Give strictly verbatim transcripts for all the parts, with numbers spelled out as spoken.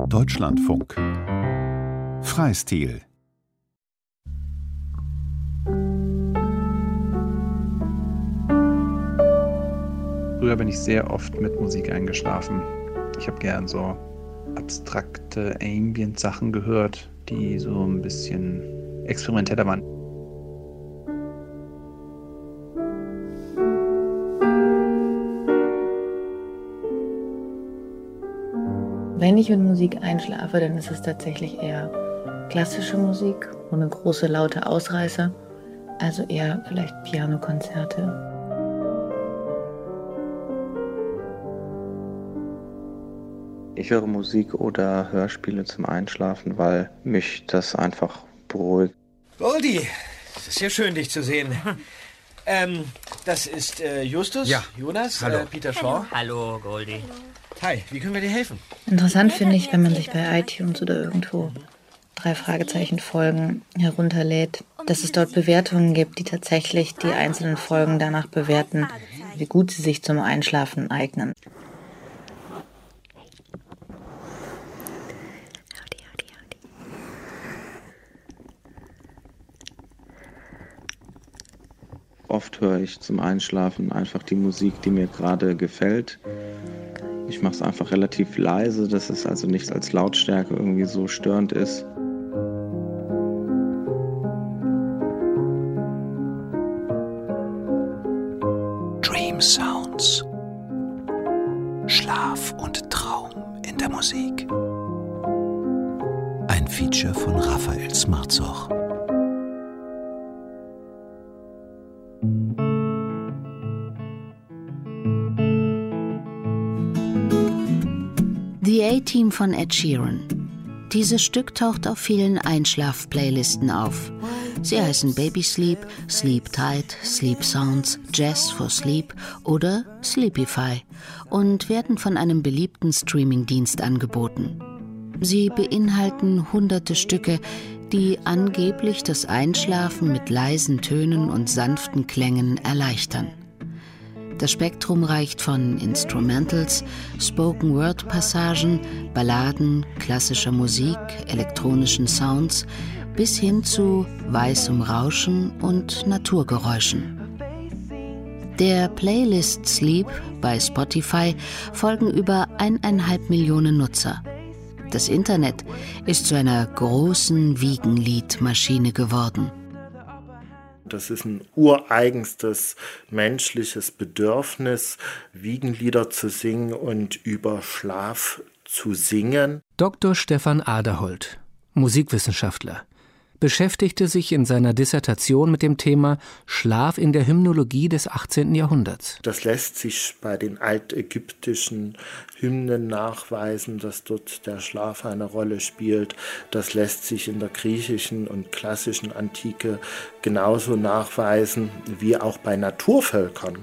Deutschlandfunk Freistil. Früher bin ich sehr oft mit Musik eingeschlafen. Ich habe gern so abstrakte Ambient-Sachen gehört, die so ein bisschen experimenteller waren. Wenn ich mit Musik einschlafe, dann ist es tatsächlich eher klassische Musik, ohne große, laute Ausreißer. Also eher vielleicht Pianokonzerte. Ich höre Musik oder Hörspiele zum Einschlafen, weil mich das einfach beruhigt. Goldie, es ist ja schön, dich zu sehen. ähm, das ist äh, Justus, ja. Jonas, Hallo. Äh, Peter Shaw. Hallo, Goldie. Hi, wie können wir dir helfen? Interessant finde ich, wenn man sich bei iTunes oder irgendwo drei Fragezeichen Folgen herunterlädt, dass es dort Bewertungen gibt, die tatsächlich die einzelnen Folgen danach bewerten, wie gut sie sich zum Einschlafen eignen. Oft höre ich zum Einschlafen einfach die Musik, die mir gerade gefällt. Ich mache es einfach relativ leise, dass es also nicht als Lautstärke irgendwie so störend ist. Dream Sounds. Schlaf und Traum in der Musik. Ein Feature von Raphael Smarzoch. The A-Team von Ed Sheeran. Dieses Stück taucht auf vielen Einschlaf-Playlisten auf. Sie heißen Baby Sleep, Sleep Tight, Sleep Sounds, Jazz for Sleep oder Sleepify und werden von einem beliebten Streamingdienst angeboten. Sie beinhalten hunderte Stücke, die angeblich das Einschlafen mit leisen Tönen und sanften Klängen erleichtern. Das Spektrum reicht von Instrumentals, Spoken-Word-Passagen, Balladen, klassischer Musik, elektronischen Sounds bis hin zu weißem Rauschen und Naturgeräuschen. Der Playlist Sleep bei Spotify folgen über eineinhalb Millionen Nutzer. Das Internet ist zu einer großen Wiegenliedmaschine geworden. Das ist ein ureigenstes menschliches Bedürfnis, Wiegenlieder zu singen und über Schlaf zu singen. Doktor Stefan Aderholt, Musikwissenschaftler, beschäftigte sich in seiner Dissertation mit dem Thema Schlaf in der Hymnologie des achtzehnten Jahrhunderts. Das lässt sich bei den altägyptischen Hymnen nachweisen, dass dort der Schlaf eine Rolle spielt. Das lässt sich in der griechischen und klassischen Antike genauso nachweisen wie auch bei Naturvölkern.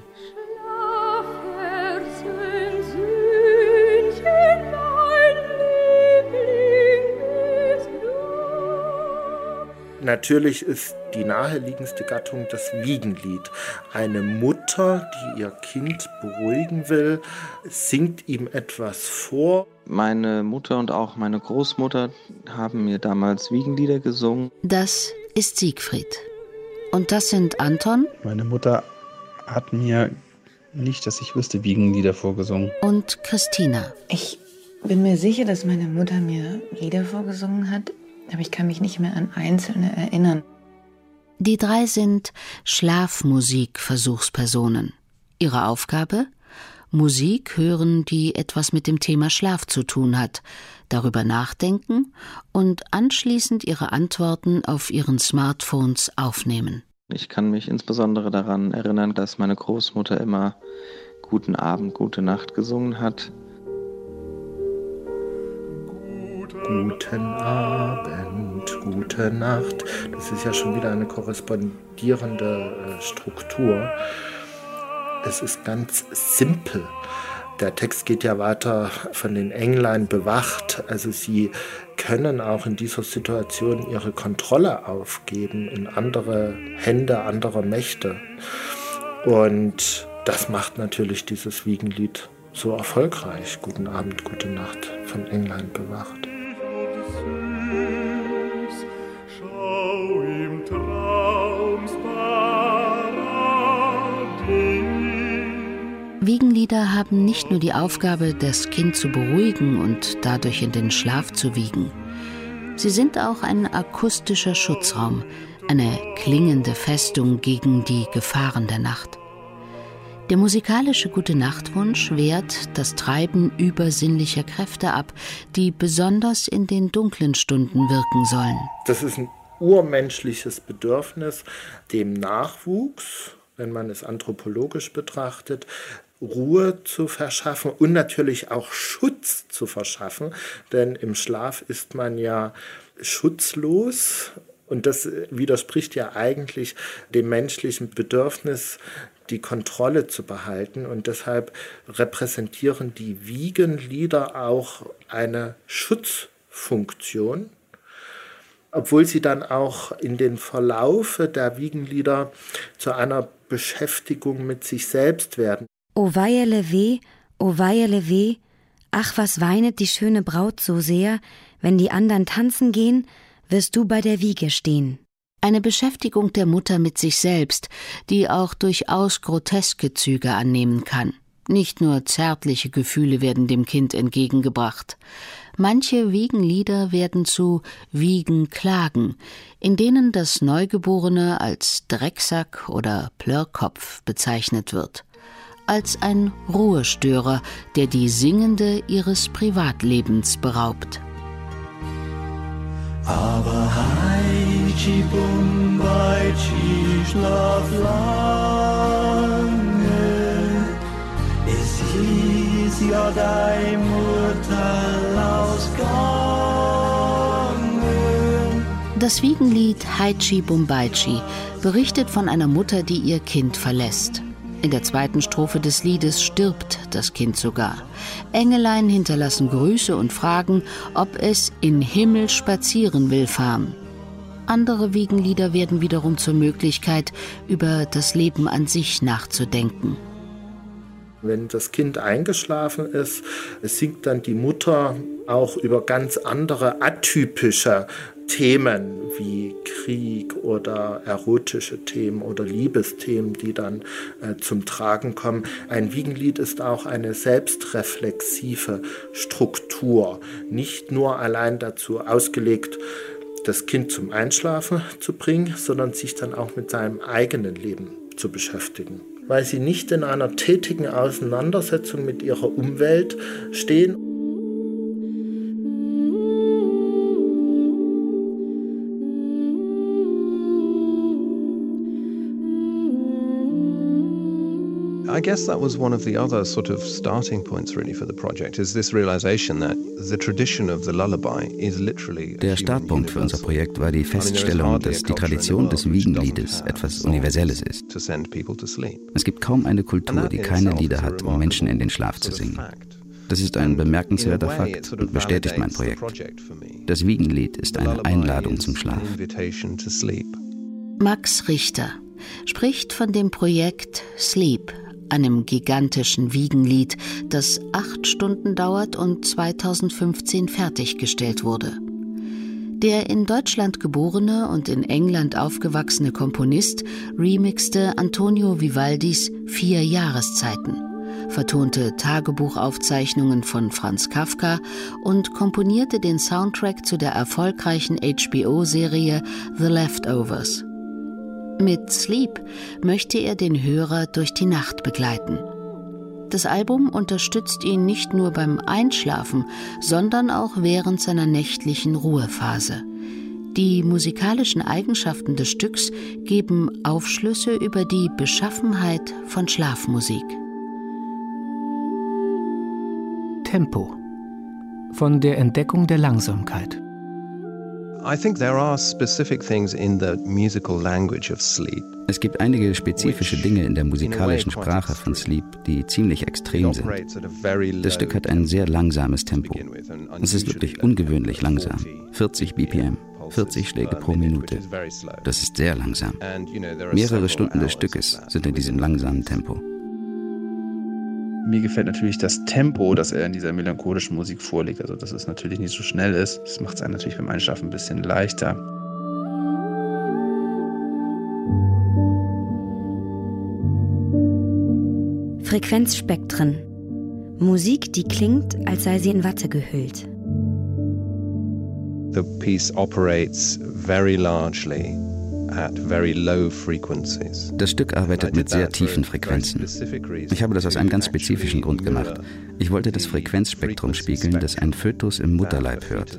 Natürlich ist die naheliegendste Gattung das Wiegenlied. Eine Mutter, die ihr Kind beruhigen will, singt ihm etwas vor. Meine Mutter und auch meine Großmutter haben mir damals Wiegenlieder gesungen. Das ist Siegfried. Und das sind Anton. Meine Mutter hat mir nicht, dass ich wüsste, Wiegenlieder vorgesungen. Und Christina. Ich bin mir sicher, dass meine Mutter mir Lieder vorgesungen hat, aber ich kann mich nicht mehr an einzelne erinnern. Die drei sind Schlafmusik-Versuchspersonen. Ihre Aufgabe? Musik hören, die etwas mit dem Thema Schlaf zu tun hat, darüber nachdenken und anschließend ihre Antworten auf ihren Smartphones aufnehmen. Ich kann mich insbesondere daran erinnern, dass meine Großmutter immer Guten Abend, Gute Nacht gesungen hat. Guten Abend, gute Nacht. Das ist ja schon wieder eine korrespondierende Struktur. Es ist ganz simpel. Der Text geht ja weiter von den Englein bewacht. Also sie können auch in dieser Situation ihre Kontrolle aufgeben in andere Hände anderer Mächte. Und das macht natürlich dieses Wiegenlied so erfolgreich. Guten Abend, gute Nacht. von England bewacht. Wiegenlieder haben nicht nur die Aufgabe, das Kind zu beruhigen und dadurch in den Schlaf zu wiegen. Sie sind auch ein akustischer Schutzraum, eine klingende Festung gegen die Gefahren der Nacht. Der musikalische Gute-Nacht-Wunsch wehrt das Treiben übersinnlicher Kräfte ab, die besonders in den dunklen Stunden wirken sollen. Das ist ein urmenschliches Bedürfnis, dem Nachwuchs, wenn man es anthropologisch betrachtet, Ruhe zu verschaffen und natürlich auch Schutz zu verschaffen, denn im Schlaf ist man ja schutzlos und das widerspricht ja eigentlich dem menschlichen Bedürfnis, die Kontrolle zu behalten und deshalb repräsentieren die Wiegenlieder auch eine Schutzfunktion, obwohl sie dann auch in den Verlaufe der Wiegenlieder zu einer Beschäftigung mit sich selbst werden. O weierle weh, o weierle weh, ach was weinet die schöne Braut so sehr, wenn die anderen tanzen gehen, wirst du bei der Wiege stehen. Eine Beschäftigung der Mutter mit sich selbst, die auch durchaus groteske Züge annehmen kann. Nicht nur zärtliche Gefühle werden dem Kind entgegengebracht. Manche Wiegenlieder werden zu Wiegenklagen, in denen das Neugeborene als Drecksack oder Plörrkopf bezeichnet wird. Als ein Ruhestörer, der die Singende ihres Privatlebens beraubt. Aber Heitschi Bumbaitschi schlaf lange, es hieß ja dein Mutter ausgangen. Das Wiegenlied Heitschi Bumbaitschi berichtet von einer Mutter, die ihr Kind verlässt. In der zweiten Strophe des Liedes stirbt das Kind sogar. Engelein hinterlassen Grüße und fragen, ob es in Himmel spazieren will fahren. Andere Wiegenlieder werden wiederum zur Möglichkeit, über das Leben an sich nachzudenken. Wenn das Kind eingeschlafen ist, singt dann die Mutter auch über ganz andere atypische Themen wie Krieg oder erotische Themen oder Liebesthemen, die dann äh, zum Tragen kommen. Ein Wiegenlied ist auch eine selbstreflexive Struktur, nicht nur allein dazu ausgelegt, das Kind zum Einschlafen zu bringen, sondern sich dann auch mit seinem eigenen Leben zu beschäftigen, weil sie nicht in einer tätigen Auseinandersetzung mit ihrer Umwelt stehen. I guess that was one of the other sort of starting points really for the project, is this realization that the tradition of the lullaby is literally. Der Startpunkt für unser Projekt war die Feststellung, dass die Tradition des Wiegenliedes etwas Universelles ist. Es gibt kaum eine Kultur, die keine Lieder hat, um Menschen in den Schlaf zu singen. Das ist ein bemerkenswerter Fakt und bestätigt mein Projekt. Das Wiegenlied ist eine Einladung zum Schlaf. Max Richter spricht von dem Projekt Sleep, einem gigantischen Wiegenlied, das acht Stunden dauert und zweitausendfünfzehn fertiggestellt wurde. Der in Deutschland geborene und in England aufgewachsene Komponist remixte Antonio Vivaldis Vier Jahreszeiten, vertonte Tagebuchaufzeichnungen von Franz Kafka und komponierte den Soundtrack zu der erfolgreichen H B O-Serie The Leftovers. Mit Sleep möchte er den Hörer durch die Nacht begleiten. Das Album unterstützt ihn nicht nur beim Einschlafen, sondern auch während seiner nächtlichen Ruhephase. Die musikalischen Eigenschaften des Stücks geben Aufschlüsse über die Beschaffenheit von Schlafmusik. Tempo. Von der Entdeckung der Langsamkeit. I think there are specific things in the musical language of sleep. Es gibt einige spezifische Dinge in der musikalischen Sprache von Sleep, die ziemlich extrem sind. Das Stück hat ein sehr langsames Tempo. Es ist wirklich ungewöhnlich langsam. vierzig B P M, vierzig Schläge pro Minute. Das ist sehr langsam. Mehrere Stunden des Stückes sind in diesem langsamen Tempo. Mir gefällt natürlich das Tempo, das er in dieser melancholischen Musik vorlegt. Also, dass es natürlich nicht so schnell ist. Das macht es einem natürlich beim Einschlafen ein bisschen leichter. Frequenzspektren. Musik, die klingt, als sei sie in Watte gehüllt. The piece operates very largely at very low frequencies. Das Stück arbeitet mit sehr tiefen Frequenzen. Ich habe das aus einem ganz spezifischen Grund gemacht. Ich wollte das Frequenzspektrum spiegeln, das ein Fötus im Mutterleib hört.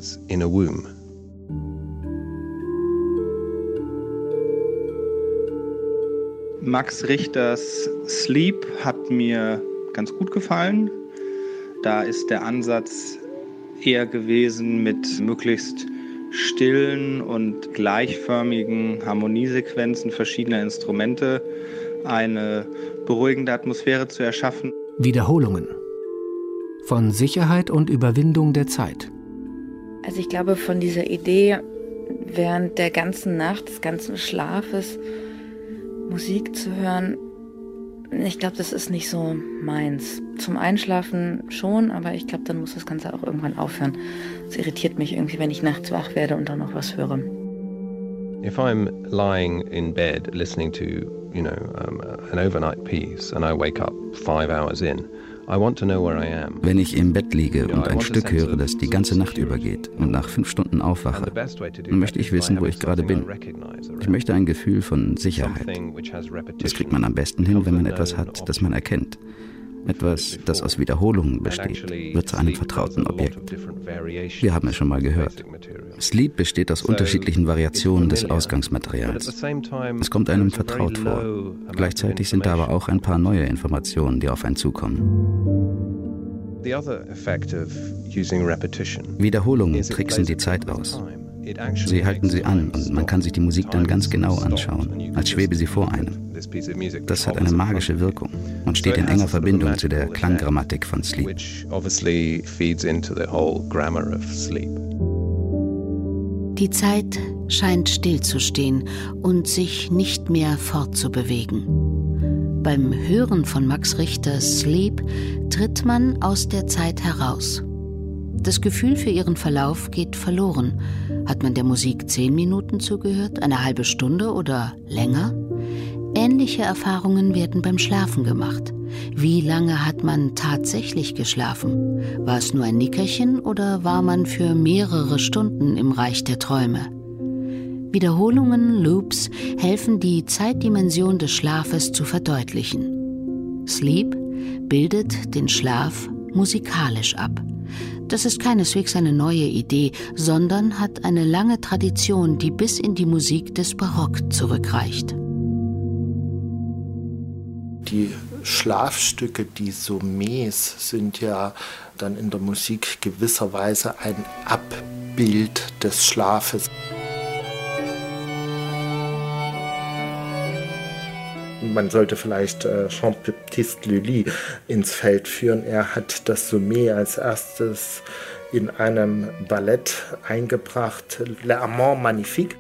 Max Richters Sleep hat mir ganz gut gefallen. Da ist der Ansatz eher gewesen, mit möglichst stillen und gleichförmigen Harmoniesequenzen verschiedener Instrumente eine beruhigende Atmosphäre zu erschaffen. Wiederholungen. Von Sicherheit und Überwindung der Zeit. Also ich glaube, von dieser Idee, während der ganzen Nacht, des ganzen Schlafes, Musik zu hören, ich glaube, das ist nicht so meins. Zum Einschlafen schon, aber ich glaube, dann muss das Ganze auch irgendwann aufhören. Es irritiert mich irgendwie, wenn ich nachts wach werde und dann noch was höre. If I'm lying in bed listening to, you know, um, an overnight piece and I wake up five hours in, I want to know where I am. Wenn ich im Bett liege und ein Stück höre, das die ganze Nacht übergeht und nach fünf Stunden aufwache, dann möchte ich wissen, wo ich gerade bin. Ich möchte ein Gefühl von Sicherheit. Das kriegt man am besten hin, wenn man etwas hat, das man erkennt. Etwas, das aus Wiederholungen besteht, wird zu einem vertrauten Objekt. Wir haben es schon mal gehört. Sleep besteht aus unterschiedlichen Variationen des Ausgangsmaterials. Es kommt einem vertraut vor. Gleichzeitig sind da aber auch ein paar neue Informationen, die auf einen zukommen. Wiederholungen tricksen die Zeit aus. Sie halten sie an und man kann sich die Musik dann ganz genau anschauen, als schwebe sie vor einem. Das hat eine magische Wirkung und steht in enger Verbindung zu der Klanggrammatik von Sleep. Die Zeit scheint stillzustehen und sich nicht mehr fortzubewegen. Beim Hören von Max Richters Sleep tritt man aus der Zeit heraus. Das Gefühl für ihren Verlauf geht verloren. Hat man der Musik zehn Minuten zugehört, eine halbe Stunde oder länger? Ähnliche Erfahrungen werden beim Schlafen gemacht. Wie lange hat man tatsächlich geschlafen? War es nur ein Nickerchen oder war man für mehrere Stunden im Reich der Träume? Wiederholungen, Loops helfen, die Zeitdimension des Schlafes zu verdeutlichen. Sleep bildet den Schlaf musikalisch ab. Das ist keineswegs eine neue Idee, sondern hat eine lange Tradition, die bis in die Musik des Barock zurückreicht. Die Schlafstücke, die Somets, sind ja dann in der Musik gewisserweise ein Abbild des Schlafes. Man sollte vielleicht äh, Jean-Baptiste Lully ins Feld führen. Er hat das Sommet als erstes in einem Ballett eingebracht, Le Amant Magnifique.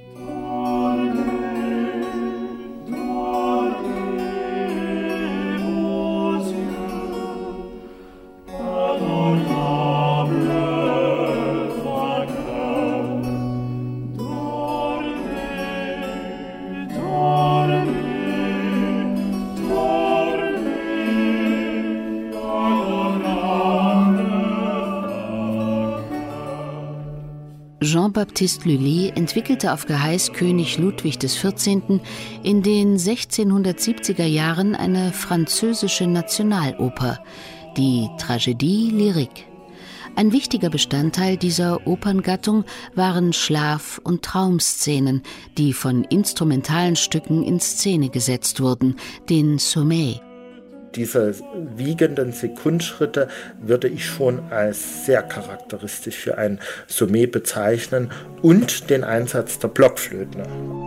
Jean-Baptiste Lully entwickelte auf Geheiß König Ludwig des Vierzehnten in den sechzehnhundertsiebziger Jahren eine französische Nationaloper, die Tragédie lyrique. Ein wichtiger Bestandteil dieser Operngattung waren Schlaf- und Traumszenen, die von instrumentalen Stücken in Szene gesetzt wurden, den Sommeil. Diese wiegenden Sekundschritte würde ich schon als sehr charakteristisch für ein Sommet bezeichnen und den Einsatz der Blockflöte.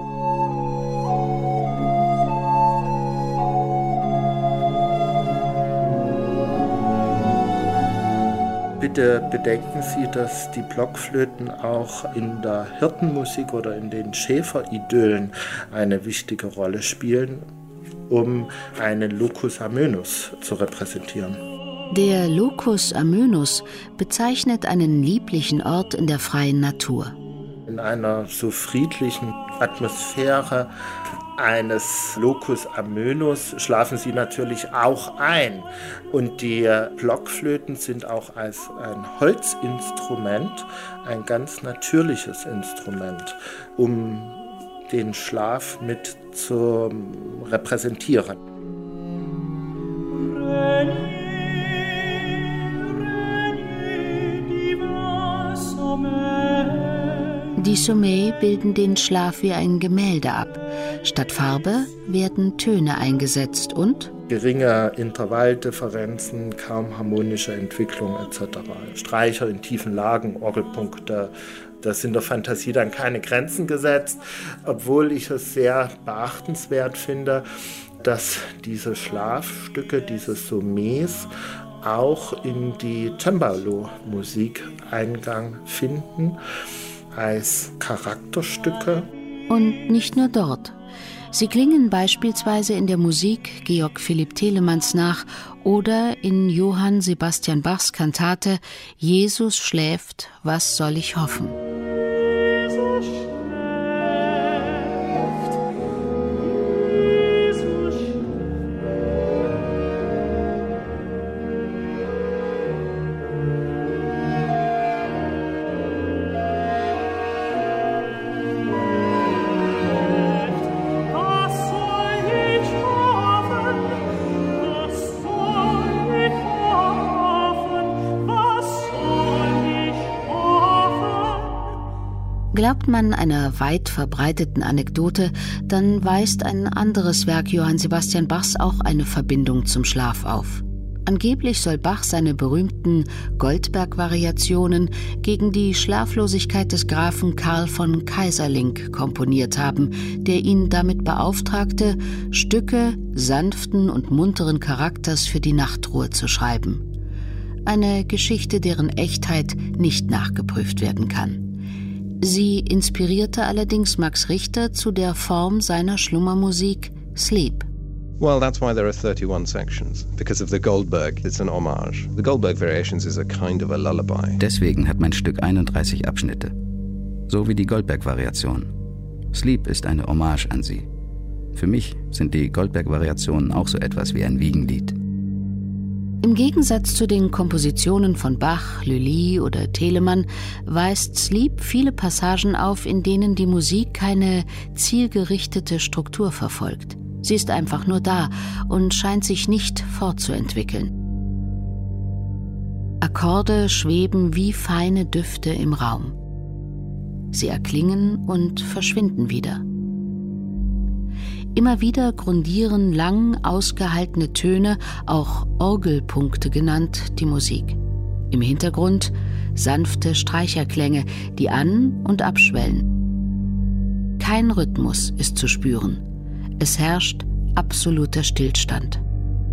Bitte bedenken Sie, dass die Blockflöten auch in der Hirtenmusik oder in den Schäferidyllen eine wichtige Rolle spielen. um einen Locus Amönus zu repräsentieren. Der Locus Amönus bezeichnet einen lieblichen Ort in der freien Natur. In einer so friedlichen Atmosphäre eines Locus Amönus schlafen sie natürlich auch ein. Und die Blockflöten sind auch als ein Holzinstrument ein ganz natürliches Instrument, um den Schlaf mit zu repräsentieren. Die Sommet bilden den Schlaf wie ein Gemälde ab. Statt Farbe werden Töne eingesetzt und geringe Intervalldifferenzen, kaum harmonische Entwicklung et cetera. Streicher in tiefen Lagen, Orgelpunkte, da sind der Fantasie dann keine Grenzen gesetzt, obwohl ich es sehr beachtenswert finde, dass diese Schlafstücke, diese Sommets, auch in die Cembalo-Musik Eingang finden, als Charakterstücke. Und nicht nur dort. Sie klingen beispielsweise in der Musik Georg Philipp Telemanns nach oder in Johann Sebastian Bachs Kantate Jesus schläft, was soll ich hoffen? Glaubt man einer weit verbreiteten Anekdote, dann weist ein anderes Werk Johann Sebastian Bachs auch eine Verbindung zum Schlaf auf. Angeblich soll Bach seine berühmten Goldberg-Variationen gegen die Schlaflosigkeit des Grafen Karl von Keyserlingk komponiert haben, der ihn damit beauftragte, Stücke sanften und munteren Charakters für die Nachtruhe zu schreiben. Eine Geschichte, deren Echtheit nicht nachgeprüft werden kann. Sie inspirierte allerdings Max Richter zu der Form seiner Schlummermusik Sleep. Well, that's why there are thirty-one sections, because of the Goldberg. It's an homage. The Goldberg Variations is a kind of a lullaby. Deswegen hat mein Stück einunddreißig Abschnitte, so wie die Goldberg-Variation. Sleep ist eine Hommage an sie. Für mich sind die Goldberg-Variationen auch so etwas wie ein Wiegenlied. Im Gegensatz zu den Kompositionen von Bach, Lully oder Telemann weist Sleep viele Passagen auf, in denen die Musik keine zielgerichtete Struktur verfolgt. Sie ist einfach nur da und scheint sich nicht fortzuentwickeln. Akkorde schweben wie feine Düfte im Raum. Sie erklingen und verschwinden wieder. Immer wieder grundieren lang ausgehaltene Töne, auch Orgelpunkte genannt, die Musik. Im Hintergrund sanfte Streicherklänge, die an- und abschwellen. Kein Rhythmus ist zu spüren. Es herrscht absoluter Stillstand.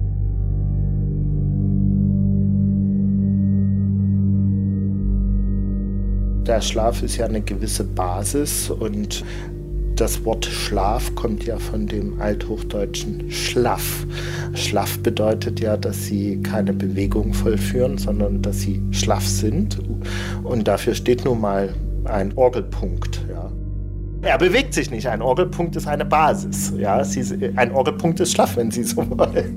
Der Schlaf ist ja eine gewisse Basis und das Wort Schlaf kommt ja von dem althochdeutschen Schlaff. Schlaff bedeutet ja, dass sie keine Bewegung vollführen, sondern dass sie schlaff sind. Und dafür steht nun mal ein Orgelpunkt. Ja. Er bewegt sich nicht. Ein Orgelpunkt ist eine Basis. Ja. Sie, ein Orgelpunkt ist schlaff, wenn Sie so wollen.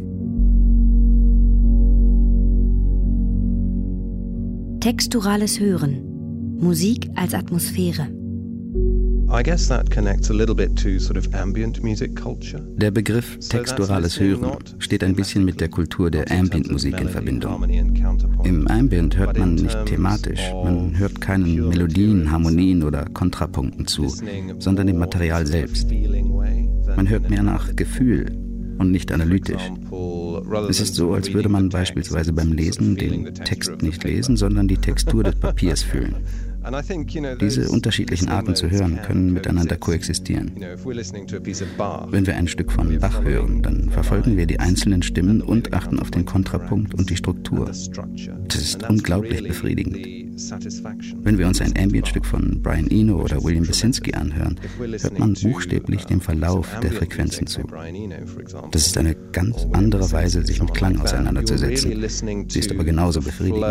Texturales Hören. Musik als Atmosphäre. I guess that connects a little bit to sort of ambient music culture. Der Begriff texturales Hören steht ein bisschen mit der Kultur der Ambient-Musik in Verbindung. Im Ambient hört man nicht thematisch, man hört keinen Melodien, Harmonien oder Kontrapunkten zu, sondern dem Material selbst. Man hört mehr nach Gefühl und nicht analytisch. Es ist so, als würde man beispielsweise beim Lesen den Text nicht lesen, sondern die Textur des Papiers fühlen. Diese unterschiedlichen Arten zu hören können miteinander koexistieren. Wenn wir ein Stück von Bach hören, dann verfolgen wir die einzelnen Stimmen und achten auf den Kontrapunkt und die Struktur. Das ist unglaublich befriedigend. Wenn wir uns ein Ambient-Stück von Brian Eno oder William Basinski anhören, hört man buchstäblich dem Verlauf der Frequenzen zu. Das ist eine ganz andere Weise, sich mit Klang auseinanderzusetzen. Sie ist aber genauso befriedigend.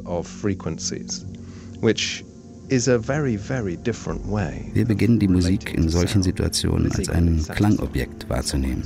Wir beginnen die Musik in solchen Situationen als ein Klangobjekt wahrzunehmen.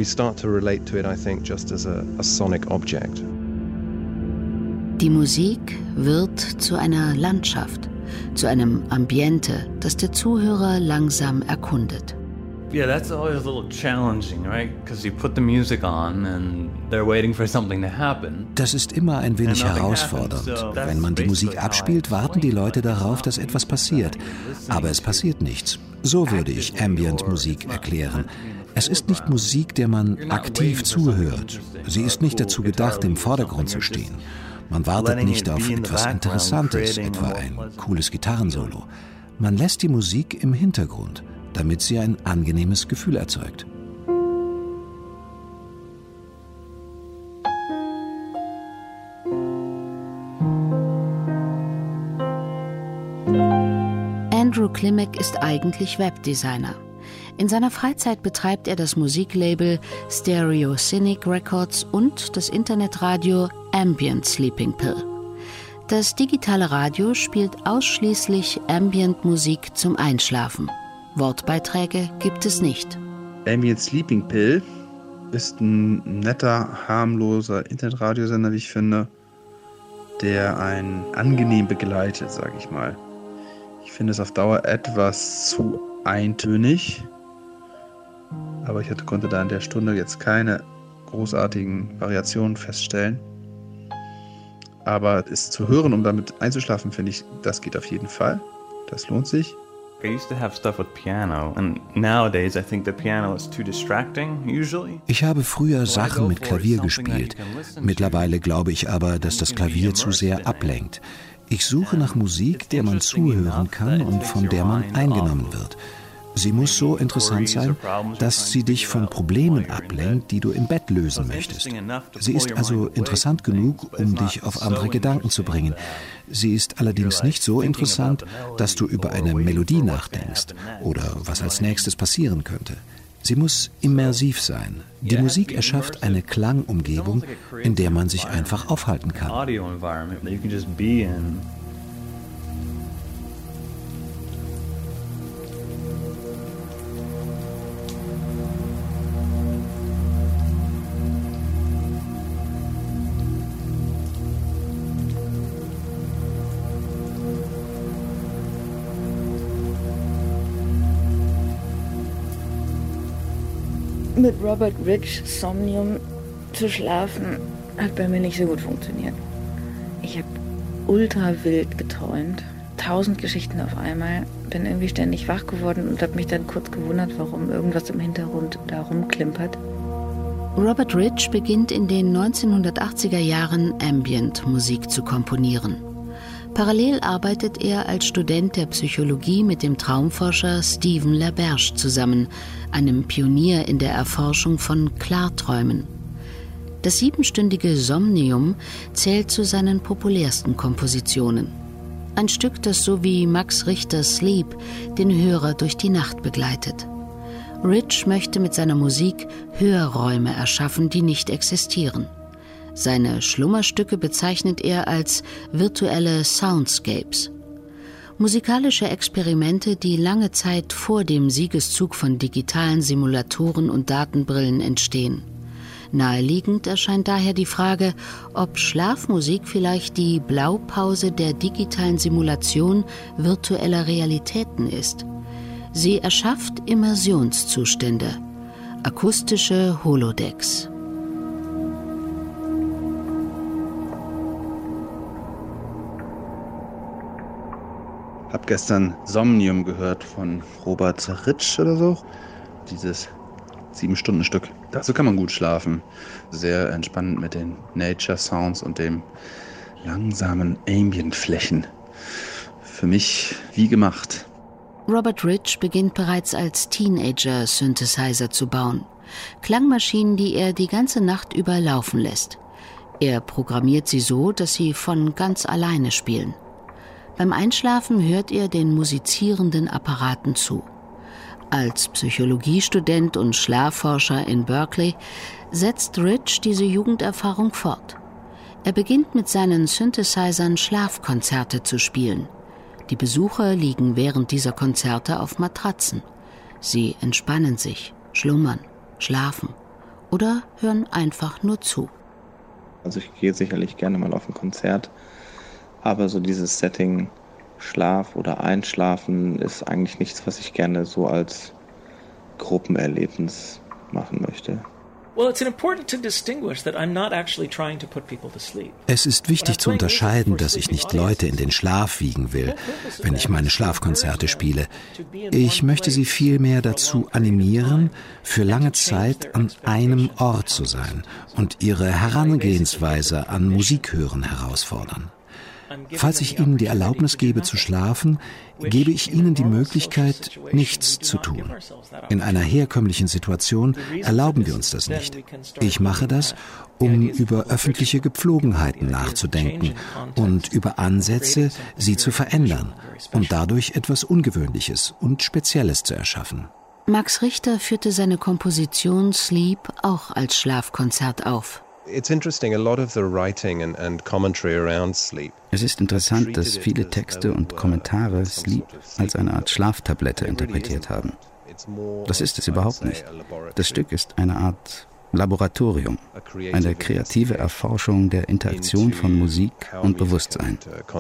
Die Musik wird zu einer Landschaft, zu einem Ambiente, das der Zuhörer langsam erkundet. Yeah, that's always a little challenging, right? Because you put the music on and they're waiting for something to happen. Das ist immer ein wenig herausfordernd. Wenn man die Musik abspielt, warten die Leute darauf, dass etwas passiert. Aber es passiert nichts. So würde ich Ambient-Musik erklären. Es ist nicht Musik, der man aktiv zuhört. Sie ist nicht dazu gedacht, im Vordergrund zu stehen. Man wartet nicht auf etwas Interessantes, etwa ein cooles Gitarrensolo. Man lässt die Musik im Hintergrund, damit sie ein angenehmes Gefühl erzeugt. Andrew Klimek ist eigentlich Webdesigner. In seiner Freizeit betreibt er das Musiklabel Stereo Cynic Records und das Internetradio Ambient Sleeping Pill. Das digitale Radio spielt ausschließlich Ambient-Musik zum Einschlafen. Wortbeiträge gibt es nicht. Ambient Sleeping Pill ist ein netter, harmloser Internetradiosender, wie ich finde, der einen angenehm begleitet, sage ich mal. Ich finde es auf Dauer etwas zu eintönig, aber ich hatte, konnte da in der Stunde jetzt keine großartigen Variationen feststellen. Aber es zu hören, um damit einzuschlafen, finde ich, das geht auf jeden Fall. Das lohnt sich. I used to have stuff with piano, and nowadays I think the piano is too distracting, usually. Ich habe früher Sachen mit Klavier gespielt. Mittlerweile glaube ich aber, dass das Klavier zu sehr ablenkt. Ich suche nach Musik, der man zuhören kann und von der man eingenommen wird. Sie muss so interessant sein, dass sie dich von Problemen ablenkt, die du im Bett lösen möchtest. Sie ist also interessant genug, um dich auf andere Gedanken zu bringen. Sie ist allerdings nicht so interessant, dass du über eine Melodie nachdenkst oder was als nächstes passieren könnte. Sie muss immersiv sein. Die Musik erschafft eine Klangumgebung, in der man sich einfach aufhalten kann. Mit Robert Rich Somnium zu schlafen hat bei mir nicht so gut funktioniert. Ich habe ultra wild geträumt, tausend Geschichten auf einmal, bin irgendwie ständig wach geworden und habe mich dann kurz gewundert, warum irgendwas im Hintergrund da rumklimpert. Robert Rich beginnt in den neunzehnhundertachtziger Jahren Ambient-Musik zu komponieren. Parallel arbeitet er als Student der Psychologie mit dem Traumforscher Stephen LaBerge zusammen, einem Pionier in der Erforschung von Klarträumen. Das siebenstündige Somnium zählt zu seinen populärsten Kompositionen. Ein Stück, das so wie Max Richters Sleep den Hörer durch die Nacht begleitet. Rich möchte mit seiner Musik Hörräume erschaffen, die nicht existieren. Seine Schlummerstücke bezeichnet er als virtuelle Soundscapes. Musikalische Experimente, die lange Zeit vor dem Siegeszug von digitalen Simulatoren und Datenbrillen entstehen. Naheliegend erscheint daher die Frage, ob Schlafmusik vielleicht die Blaupause der digitalen Simulation virtueller Realitäten ist. Sie erschafft Immersionszustände, akustische Holodecks. Ich habe gestern Somnium gehört von Robert Rich oder so. Dieses Sieben-Stunden-Stück. Dazu kann man gut schlafen. Sehr entspannend mit den Nature Sounds und dem langsamen Ambient-Flächen. Für mich wie gemacht. Robert Rich beginnt bereits als Teenager Synthesizer zu bauen. Klangmaschinen, die er die ganze Nacht über laufen lässt. Er programmiert sie so, dass sie von ganz alleine spielen. Beim Einschlafen hört er den musizierenden Apparaten zu. Als Psychologiestudent und Schlafforscher in Berkeley setzt Rich diese Jugenderfahrung fort. Er beginnt mit seinen Synthesizern Schlafkonzerte zu spielen. Die Besucher liegen während dieser Konzerte auf Matratzen. Sie entspannen sich, schlummern, schlafen oder hören einfach nur zu. Also ich gehe sicherlich gerne mal auf ein Konzert, aber so dieses Setting Schlaf oder Einschlafen ist eigentlich nichts, was ich gerne so als Gruppenerlebnis machen möchte. Es ist wichtig zu unterscheiden, dass ich nicht Leute in den Schlaf wiegen will, wenn ich meine Schlafkonzerte spiele. Ich möchte sie vielmehr dazu animieren, für lange Zeit an einem Ort zu sein und ihre Herangehensweise an Musikhören herausfordern. Falls ich ihnen die Erlaubnis gebe zu schlafen, gebe ich ihnen die Möglichkeit, nichts zu tun. In einer herkömmlichen Situation erlauben wir uns das nicht. Ich mache das, um über öffentliche Gepflogenheiten nachzudenken und über Ansätze, sie zu verändern und dadurch etwas Ungewöhnliches und Spezielles zu erschaffen. Max Richter führte seine Komposition Sleep auch als Schlafkonzert auf. Es ist interessant, dass viele Texte und Kommentare Sleep als eine Art Schlaftablette interpretiert haben. Das ist es überhaupt nicht. Das Stück ist eine Art Laboratorium, eine kreative Erforschung der Interaktion von Musik und Bewusstsein.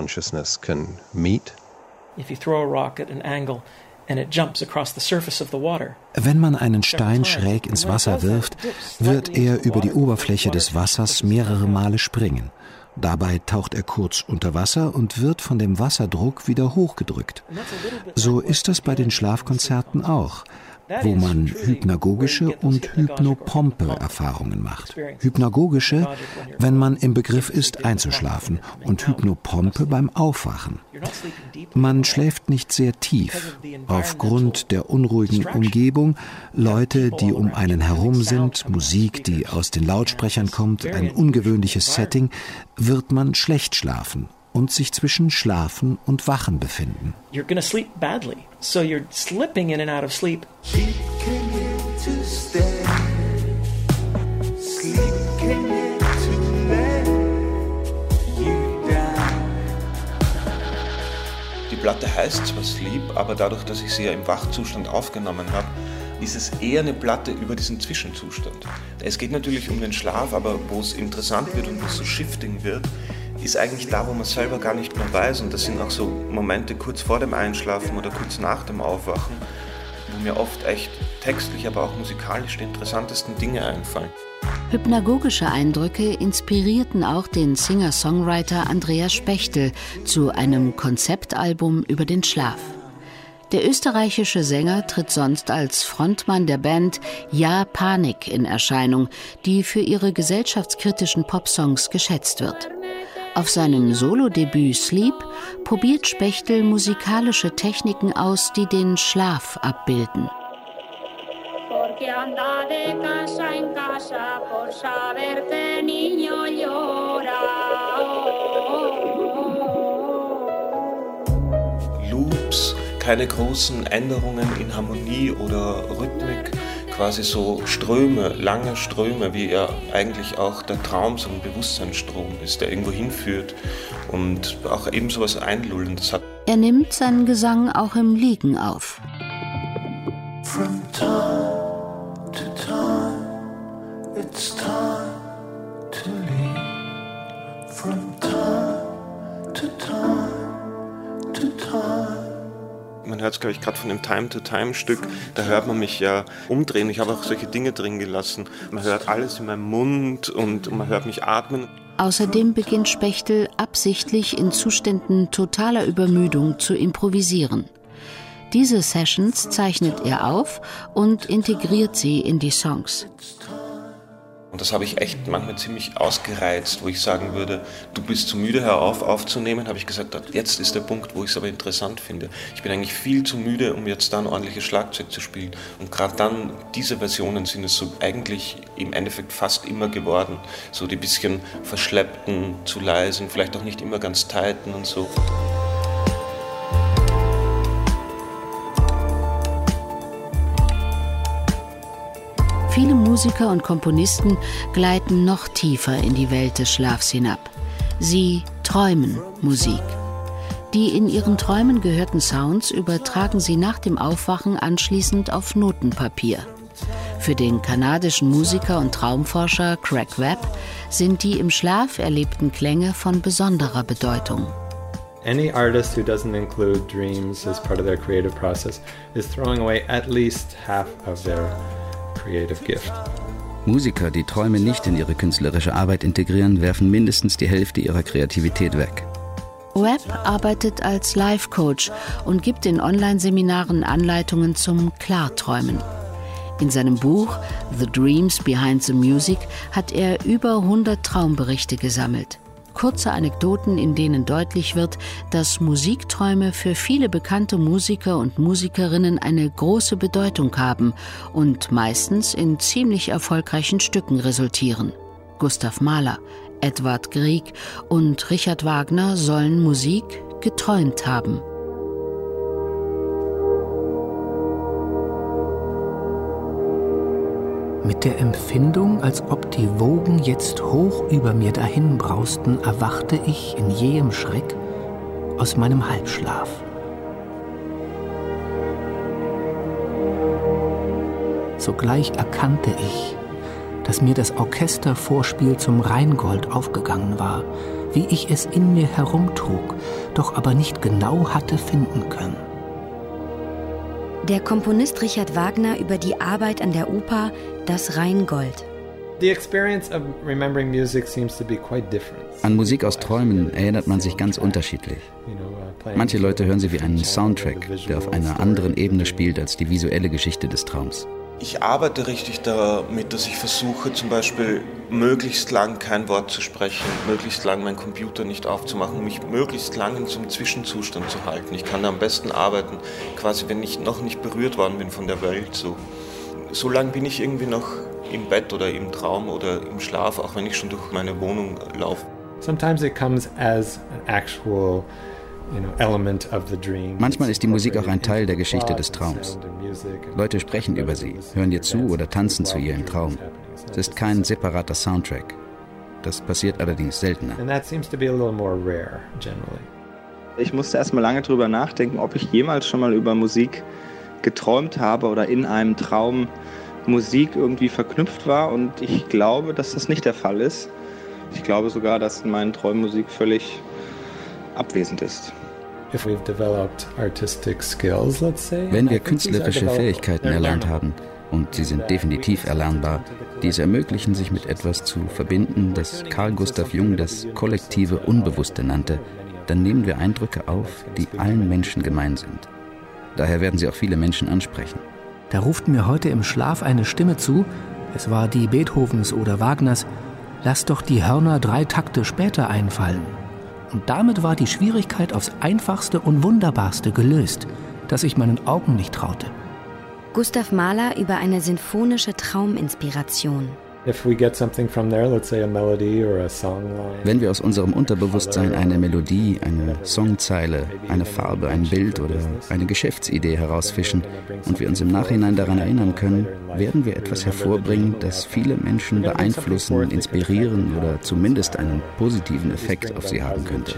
Wenn man einen Stein schräg ins Wasser wirft, wird er über die Oberfläche des Wassers mehrere Male springen. Dabei taucht er kurz unter Wasser und wird von dem Wasserdruck wieder hochgedrückt. So ist das bei den Schlafkonzerten auch, wo man hypnagogische und Hypnopompe-Erfahrungen macht. Hypnagogische, wenn man im Begriff ist, einzuschlafen, und Hypnopompe beim Aufwachen. Man schläft nicht sehr tief. Aufgrund der unruhigen Umgebung, Leute, die um einen herum sind, Musik, die aus den Lautsprechern kommt, ein ungewöhnliches Setting, wird man schlecht schlafen und sich zwischen Schlafen und Wachen befinden. You're gonna sleep badly, so you're slipping in and out of sleep. Die Platte heißt zwar Sleep, aber dadurch, dass ich sie ja im Wachzustand aufgenommen habe, ist es eher eine Platte über diesen Zwischenzustand. Es geht natürlich um den Schlaf, aber wo es interessant wird und wo es so shifting wird, ist eigentlich da, wo man selber gar nicht mehr weiß. Und das sind auch so Momente kurz vor dem Einschlafen oder kurz nach dem Aufwachen, wo mir oft echt textlich, aber auch musikalisch die interessantesten Dinge einfallen. Hypnagogische Eindrücke inspirierten auch den Singer-Songwriter Andreas Spechtel zu einem Konzeptalbum über den Schlaf. Der österreichische Sänger tritt sonst als Frontmann der Band Ja Panik in Erscheinung, die für ihre gesellschaftskritischen Popsongs geschätzt wird. Auf seinem Solodebüt Sleep probiert Spechtel musikalische Techniken aus, die den Schlaf abbilden. Loops, keine großen Änderungen in Harmonie oder Rhythmik, quasi so Ströme, lange Ströme, wie ja eigentlich auch der Traum so ein Bewusstseinsstrom ist, der irgendwo hinführt und auch eben so was Einlullendes hat. Er nimmt seinen Gesang auch im Liegen auf. From time to time, it's time to leave. From time to time to time. Man hört es, glaube ich, gerade von dem Time-to-Time-Stück, da hört man mich ja umdrehen. Ich habe auch solche Dinge drin gelassen. Man hört alles in meinem Mund und man hört mich atmen. Außerdem beginnt Spechtel absichtlich in Zuständen totaler Übermüdung zu improvisieren. Diese Sessions zeichnet er auf und integriert sie in die Songs. Und das habe ich echt manchmal ziemlich ausgereizt, wo ich sagen würde, du bist zu müde, hör auf aufzunehmen, habe ich gesagt, jetzt ist der Punkt, wo ich es aber interessant finde. Ich bin eigentlich viel zu müde, um jetzt dann ordentliches Schlagzeug zu spielen. Und gerade dann, diese Versionen sind es so eigentlich im Endeffekt fast immer geworden. So die bisschen verschleppten, zu leisen, vielleicht auch nicht immer ganz tighten und so. Viele Musiker und Komponisten gleiten noch tiefer in die Welt des Schlafs hinab. Sie träumen Musik. Die in ihren Träumen gehörten Sounds übertragen sie nach dem Aufwachen anschließend auf Notenpapier. Für den kanadischen Musiker und Traumforscher Craig Webb sind die im Schlaf erlebten Klänge von besonderer Bedeutung. Any artist who doesn't include dreams as part of their creative process is throwing away at least half of their creative gift. Musiker, die Träume nicht in ihre künstlerische Arbeit integrieren, werfen mindestens die Hälfte ihrer Kreativität weg. Webb arbeitet als Life-Coach und gibt in Online-Seminaren Anleitungen zum Klarträumen. In seinem Buch The Dreams Behind the Music hat er über hundert Traumberichte gesammelt. Kurze Anekdoten, in denen deutlich wird, dass Musikträume für viele bekannte Musiker und Musikerinnen eine große Bedeutung haben und meistens in ziemlich erfolgreichen Stücken resultieren. Gustav Mahler, Edvard Grieg und Richard Wagner sollen Musik geträumt haben. Mit der Empfindung, als ob die Wogen jetzt hoch über mir dahin brausten, erwachte ich in jähem Schreck aus meinem Halbschlaf. Sogleich erkannte ich, dass mir das Orchestervorspiel zum Rheingold aufgegangen war, wie ich es in mir herumtrug, doch aber nicht genau hatte finden können. Der Komponist Richard Wagner über die Arbeit an der Oper Das Rheingold. An Musik aus Träumen erinnert man sich ganz unterschiedlich. Manche Leute hören sie wie einen Soundtrack, der auf einer anderen Ebene spielt als die visuelle Geschichte des Traums. Ich arbeite richtig damit, dass ich versuche, zum Beispiel möglichst lang kein Wort zu sprechen, möglichst lang meinen Computer nicht aufzumachen, mich möglichst lang in so einem Zwischenzustand zu halten. Ich kann da am besten arbeiten, quasi wenn ich noch nicht berührt worden bin von der Welt. So, so lange bin ich irgendwie noch im Bett oder im Traum oder im Schlaf, auch wenn ich schon durch meine Wohnung laufe. Sometimes it comes as an actual Manchmal ist die Musik auch ein Teil der Geschichte des Traums. Leute sprechen über sie, hören ihr zu oder tanzen zu ihr im Traum. Es ist kein separater Soundtrack. Das passiert allerdings seltener. Ich musste erst mal lange drüber nachdenken, ob ich jemals schon mal über Musik geträumt habe oder in einem Traum Musik irgendwie verknüpft war. Und ich glaube, dass das nicht der Fall ist. Ich glaube sogar, dass in meinen Träumen Musik völlig abwesend ist. Wenn wir künstlerische Fähigkeiten erlernt haben, und sie sind definitiv erlernbar, die es ermöglichen, sich mit etwas zu verbinden, das Carl Gustav Jung das kollektive Unbewusste nannte, dann nehmen wir Eindrücke auf, die allen Menschen gemein sind. Daher werden sie auch viele Menschen ansprechen. Da ruft mir heute im Schlaf eine Stimme zu, es war die Beethovens oder Wagners, lass doch die Hörner drei Takte später einfallen. Und damit war die Schwierigkeit aufs Einfachste und Wunderbarste gelöst, dass ich meinen Augen nicht traute. Gustav Mahler über eine sinfonische Trauminspiration. Wenn wir aus unserem Unterbewusstsein eine Melodie, eine Songzeile, eine Farbe, ein Bild oder eine Geschäftsidee herausfischen und wir uns im Nachhinein daran erinnern können, werden wir etwas hervorbringen, das viele Menschen beeinflussen, inspirieren oder zumindest einen positiven Effekt auf sie haben könnte.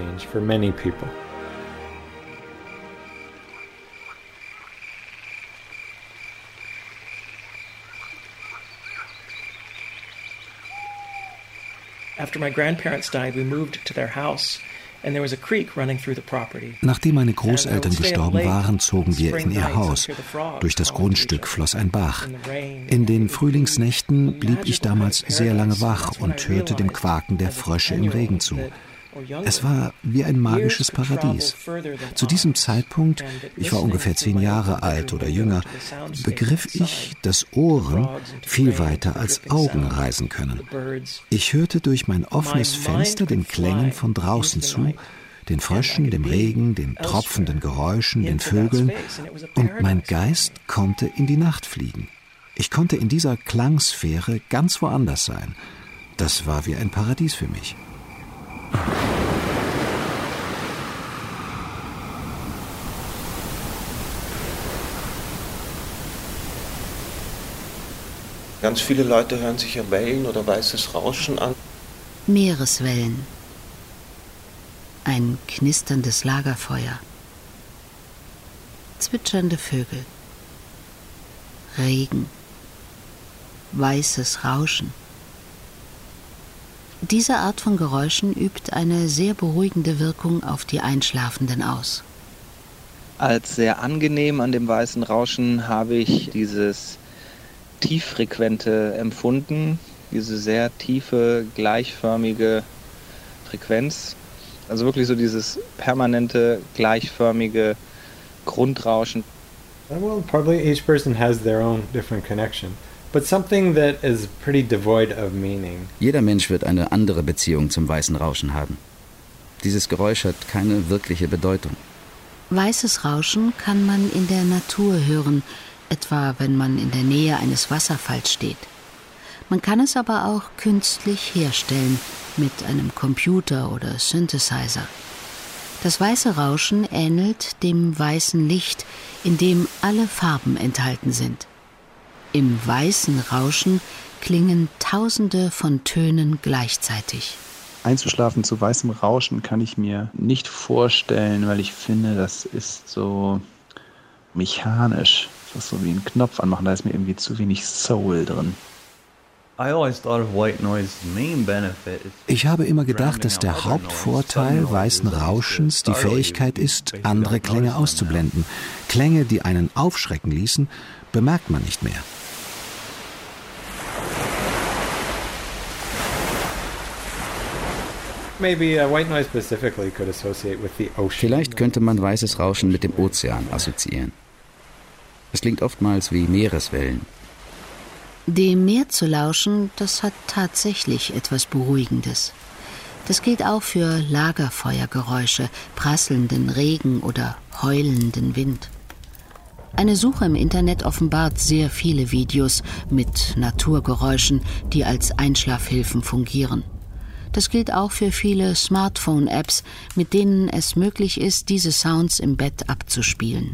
After my grandparents died, we moved to their house, and there was a creek running through the property. Nachdem meine Großeltern gestorben waren, zogen wir in ihr Haus. Durch das Grundstück floss ein Bach. In den Frühlingsnächten blieb ich damals sehr lange wach und hörte dem Quaken der Frösche im Regen zu. Es war wie ein magisches Paradies. Zu diesem Zeitpunkt, ich war ungefähr zehn Jahre alt oder jünger, begriff ich, dass Ohren viel weiter als Augen reisen können. Ich hörte durch mein offenes Fenster den Klängen von draußen zu, den Fröschen, dem Regen, den tropfenden Geräuschen, den Vögeln, und mein Geist konnte in die Nacht fliegen. Ich konnte in dieser Klangsphäre ganz woanders sein. Das war wie ein Paradies für mich. Ganz viele Leute hören sich ja Wellen oder weißes Rauschen an. Meereswellen. Ein knisterndes Lagerfeuer. Zwitschernde Vögel. Regen. Weißes Rauschen. Diese Art von Geräuschen übt eine sehr beruhigende Wirkung auf die Einschlafenden aus. Als sehr angenehm an dem weißen Rauschen habe ich dieses tieffrequente empfunden, diese sehr tiefe, gleichförmige Frequenz. Also wirklich so dieses permanente, gleichförmige Grundrauschen. Well, probably each person has their own different connection, but something that is pretty devoid of meaning. Jeder Mensch wird eine andere Beziehung zum weißen Rauschen haben. Dieses Geräusch hat keine wirkliche Bedeutung. Weißes Rauschen kann man in der Natur hören, etwa wenn man in der Nähe eines Wasserfalls steht. Man kann es aber auch künstlich herstellen mit einem Computer oder Synthesizer. Das weiße Rauschen ähnelt dem weißen Licht, in dem alle Farben enthalten sind. Im weißen Rauschen klingen Tausende von Tönen gleichzeitig. Einzuschlafen zu weißem Rauschen kann ich mir nicht vorstellen, weil ich finde, das ist so mechanisch. Das ist so wie ein Knopf anmachen, da ist mir irgendwie zu wenig Soul drin. Ich habe immer gedacht, dass der Hauptvorteil weißen Rauschens die Fähigkeit ist, andere Klänge auszublenden. Klänge, die einen aufschrecken ließen, bemerkt man nicht mehr. Vielleicht könnte man weißes Rauschen mit dem Ozean assoziieren. Es klingt oftmals wie Meereswellen. Dem Meer zu lauschen, das hat tatsächlich etwas Beruhigendes. Das gilt auch für Lagerfeuergeräusche, prasselnden Regen oder heulenden Wind. Eine Suche im Internet offenbart sehr viele Videos mit Naturgeräuschen, die als Einschlafhilfen fungieren. Das gilt auch für viele Smartphone-Apps, mit denen es möglich ist, diese Sounds im Bett abzuspielen.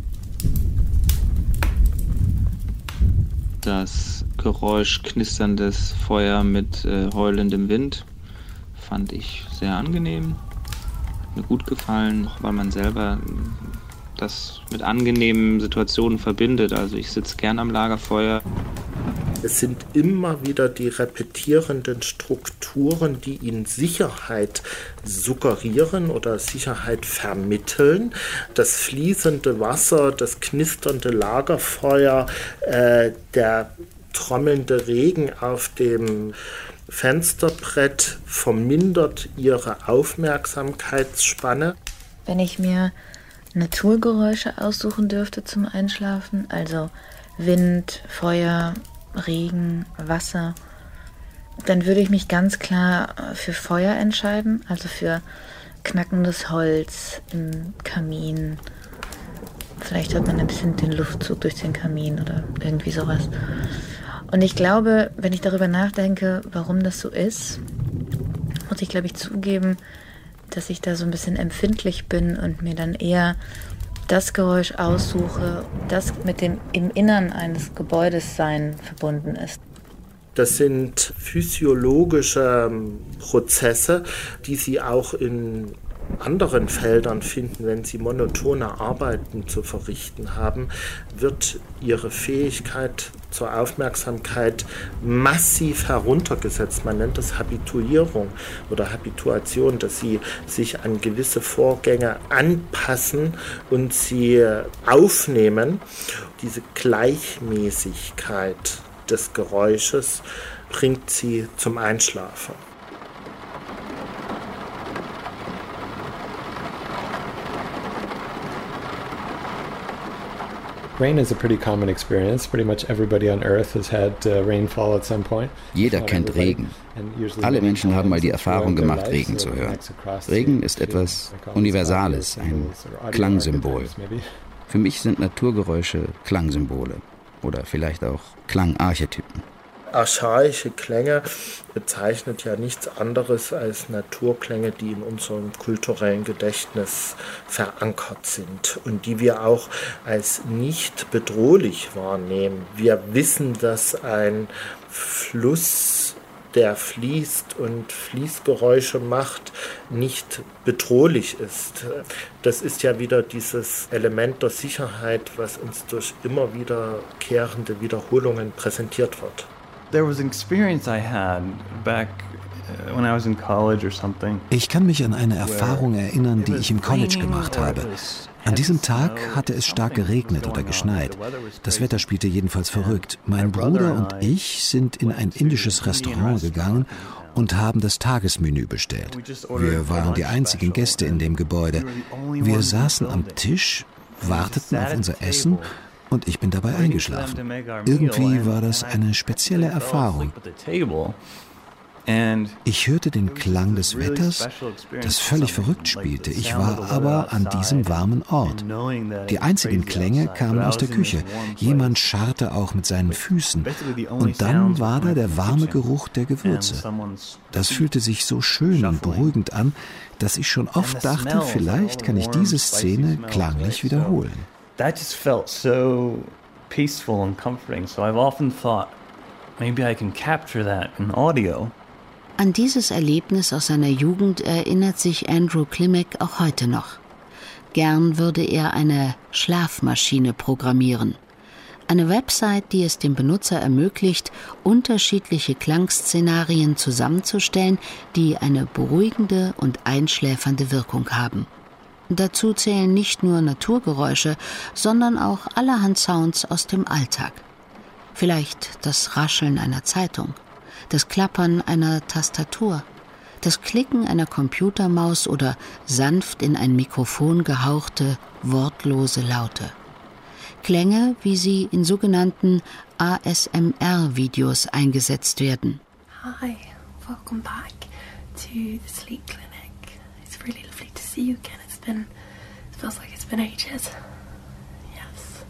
Das Geräusch knisterndes Feuer mit äh, heulendem Wind fand ich sehr angenehm, mir gut gefallen, weil man selber das mit angenehmen Situationen verbindet. Also ich sitze gern am Lagerfeuer. Es sind immer wieder die repetierenden Strukturen, die ihnen Sicherheit suggerieren oder Sicherheit vermitteln. Das fließende Wasser, das knisternde Lagerfeuer, äh, der trommelnde Regen auf dem Fensterbrett vermindert ihre Aufmerksamkeitsspanne. Wenn ich mir Naturgeräusche aussuchen dürfte zum Einschlafen, also Wind, Feuer, Regen, Wasser, dann würde ich mich ganz klar für Feuer entscheiden, also für knackendes Holz im Kamin. Vielleicht hört man ein bisschen den Luftzug durch den Kamin oder irgendwie sowas. Und ich glaube, wenn ich darüber nachdenke, warum das so ist, muss ich, glaube ich, zugeben, dass ich da so ein bisschen empfindlich bin und mir dann eher das Geräusch aussuche, das mit dem im Innern eines Gebäudes sein verbunden ist. Das sind physiologische Prozesse, die Sie auch in anderen Feldern finden. Wenn Sie monotone Arbeiten zu verrichten haben, wird Ihre Fähigkeit zur Aufmerksamkeit massiv heruntergesetzt. Man nennt das Habituierung oder Habituation, dass Sie sich an gewisse Vorgänge anpassen und sie aufnehmen. Diese Gleichmäßigkeit des Geräusches bringt Sie zum Einschlafen. Rain is a pretty common experience. Pretty much everybody on Earth has had uh, rainfall at some point. Jeder kennt Regen. Alle Menschen haben mal die Erfahrung gemacht, Regen zu hören. Regen ist etwas Universales, ein Klangsymbol. Für mich sind Naturgeräusche Klangsymbole oder vielleicht auch Klangarchetypen. archaische Klänge bezeichnet ja nichts anderes als Naturklänge, die in unserem kulturellen Gedächtnis verankert sind und die wir auch als nicht bedrohlich wahrnehmen. Wir wissen, dass ein Fluss, der fließt und Fließgeräusche macht, nicht bedrohlich ist. Das ist ja wieder dieses Element der Sicherheit, was uns durch immer wiederkehrende Wiederholungen präsentiert wird. There was an experience I had back when I was in college or something. Ich kann mich an eine Erfahrung erinnern, die ich im College gemacht habe. An diesem Tag hatte es stark geregnet oder geschneit. Das Wetter spielte jedenfalls verrückt. Mein Bruder und ich sind in ein indisches Restaurant gegangen und haben das Tagesmenü bestellt. Wir waren die einzigen Gäste in dem Gebäude. Wir saßen am Tisch, warteten auf unser Essen und ich bin dabei eingeschlafen. Irgendwie war das eine spezielle Erfahrung. Ich hörte den Klang des Wetters, das völlig verrückt spielte. Ich war aber an diesem warmen Ort. Die einzigen Klänge kamen aus der Küche. Jemand scharrte auch mit seinen Füßen. Und dann war da der warme Geruch der Gewürze. Das fühlte sich so schön und beruhigend an, dass ich schon oft dachte, vielleicht kann ich diese Szene klanglich wiederholen. That just felt so peaceful and comforting. So I've often thought, maybe I can capture that in audio. An dieses Erlebnis aus seiner Jugend erinnert sich Andrew Klimek auch heute noch. Gern würde er eine Schlafmaschine programmieren. Eine Website, die es dem Benutzer ermöglicht, unterschiedliche Klangszenarien zusammenzustellen, die eine beruhigende und einschläfernde Wirkung haben. Dazu zählen nicht nur Naturgeräusche, sondern auch allerhand Sounds aus dem Alltag. Vielleicht das Rascheln einer Zeitung, das Klappern einer Tastatur, das Klicken einer Computermaus oder sanft in ein Mikrofon gehauchte, wortlose Laute. Klänge, wie sie in sogenannten A S M R-Videos eingesetzt werden. Hi, welcome back to the Sleep Clinic. It's really lovely to see you again. It's been, it feels like it's been ages. Yes.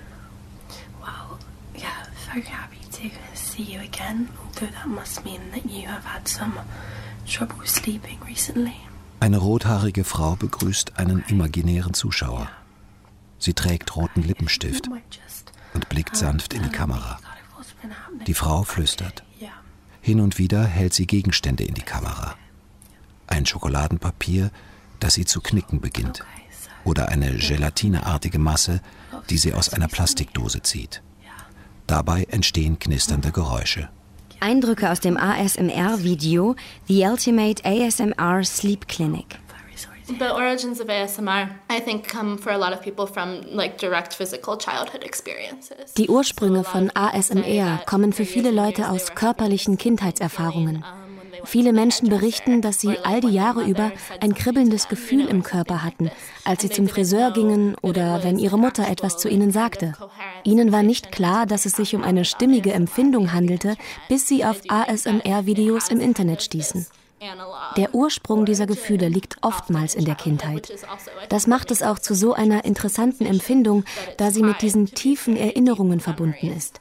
Well, yeah, very happy to see you again, although that must mean that you have had some trouble sleeping recently. Eine rothaarige Frau begrüßt einen imaginären Zuschauer. Sie trägt roten Lippenstift und blickt sanft in die Kamera. Die Frau flüstert. Hin und wieder hält sie Gegenstände in die Kamera. Ein Schokoladenpapier, das sie zu knicken beginnt. Oder eine gelatineartige Masse, die sie aus einer Plastikdose zieht. Dabei entstehen knisternde Geräusche. Eindrücke aus dem A S M R-Video The Ultimate A S M R Sleep Clinic. The origins of A S M R, I think, come for a lot of people from like direct physical childhood experiences. Die Ursprünge von A S M R kommen für viele Leute aus körperlichen Kindheitserfahrungen. Viele Menschen berichten, dass sie all die Jahre über ein kribbelndes Gefühl im Körper hatten, als sie zum Friseur gingen oder wenn ihre Mutter etwas zu ihnen sagte. Ihnen war nicht klar, dass es sich um eine stimmige Empfindung handelte, bis sie auf A S M R-Videos im Internet stießen. Der Ursprung dieser Gefühle liegt oftmals in der Kindheit. Das macht es auch zu so einer interessanten Empfindung, da sie mit diesen tiefen Erinnerungen verbunden ist.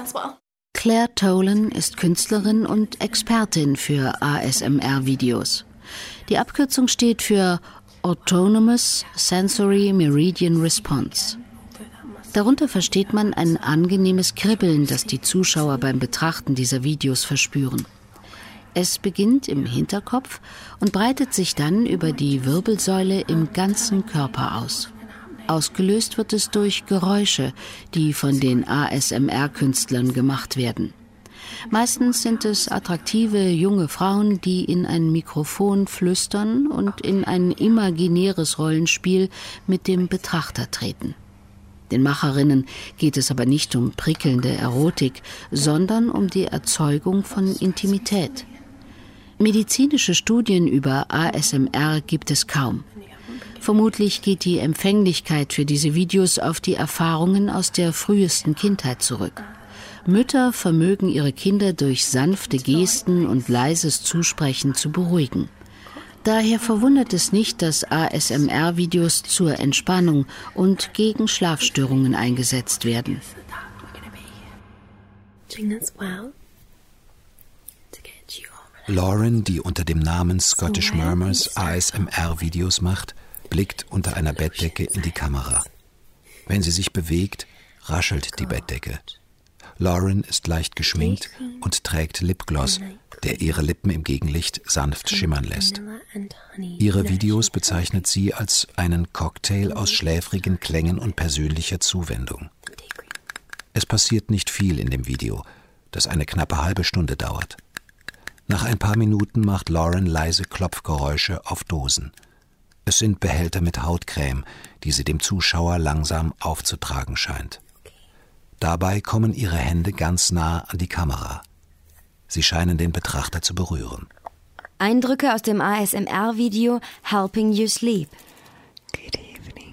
Claire Tolan ist Künstlerin und Expertin für A S M R-Videos. Die Abkürzung steht für Autonomous Sensory Meridian Response. Darunter versteht man ein angenehmes Kribbeln, das die Zuschauer beim Betrachten dieser Videos verspüren. Es beginnt im Hinterkopf und breitet sich dann über die Wirbelsäule im ganzen Körper aus. Ausgelöst wird es durch Geräusche, die von den A S M R-Künstlern gemacht werden. Meistens sind es attraktive junge Frauen, die in ein Mikrofon flüstern und in ein imaginäres Rollenspiel mit dem Betrachter treten. Den Macherinnen geht es aber nicht um prickelnde Erotik, sondern um die Erzeugung von Intimität. Medizinische Studien über A S M R gibt es kaum. Vermutlich geht die Empfänglichkeit für diese Videos auf die Erfahrungen aus der frühesten Kindheit zurück. Mütter vermögen ihre Kinder durch sanfte Gesten und leises Zusprechen zu beruhigen. Daher verwundert es nicht, dass A S M R-Videos zur Entspannung und gegen Schlafstörungen eingesetzt werden. Lauren, die unter dem Namen Scottish Murmurs A S M R-Videos macht, blickt unter einer Bettdecke in die Kamera. Wenn sie sich bewegt, raschelt die Bettdecke. Lauren ist leicht geschminkt und trägt Lipgloss, der ihre Lippen im Gegenlicht sanft schimmern lässt. Ihre Videos bezeichnet sie als einen Cocktail aus schläfrigen Klängen und persönlicher Zuwendung. Es passiert nicht viel in dem Video, das eine knappe halbe Stunde dauert. Nach ein paar Minuten macht Lauren leise Klopfgeräusche auf Dosen. Es sind Behälter mit Hautcreme, die sie dem Zuschauer langsam aufzutragen scheint. Dabei kommen ihre Hände ganz nah an die Kamera. Sie scheinen den Betrachter zu berühren. Eindrücke aus dem A S M R-Video Helping You Sleep. Good evening.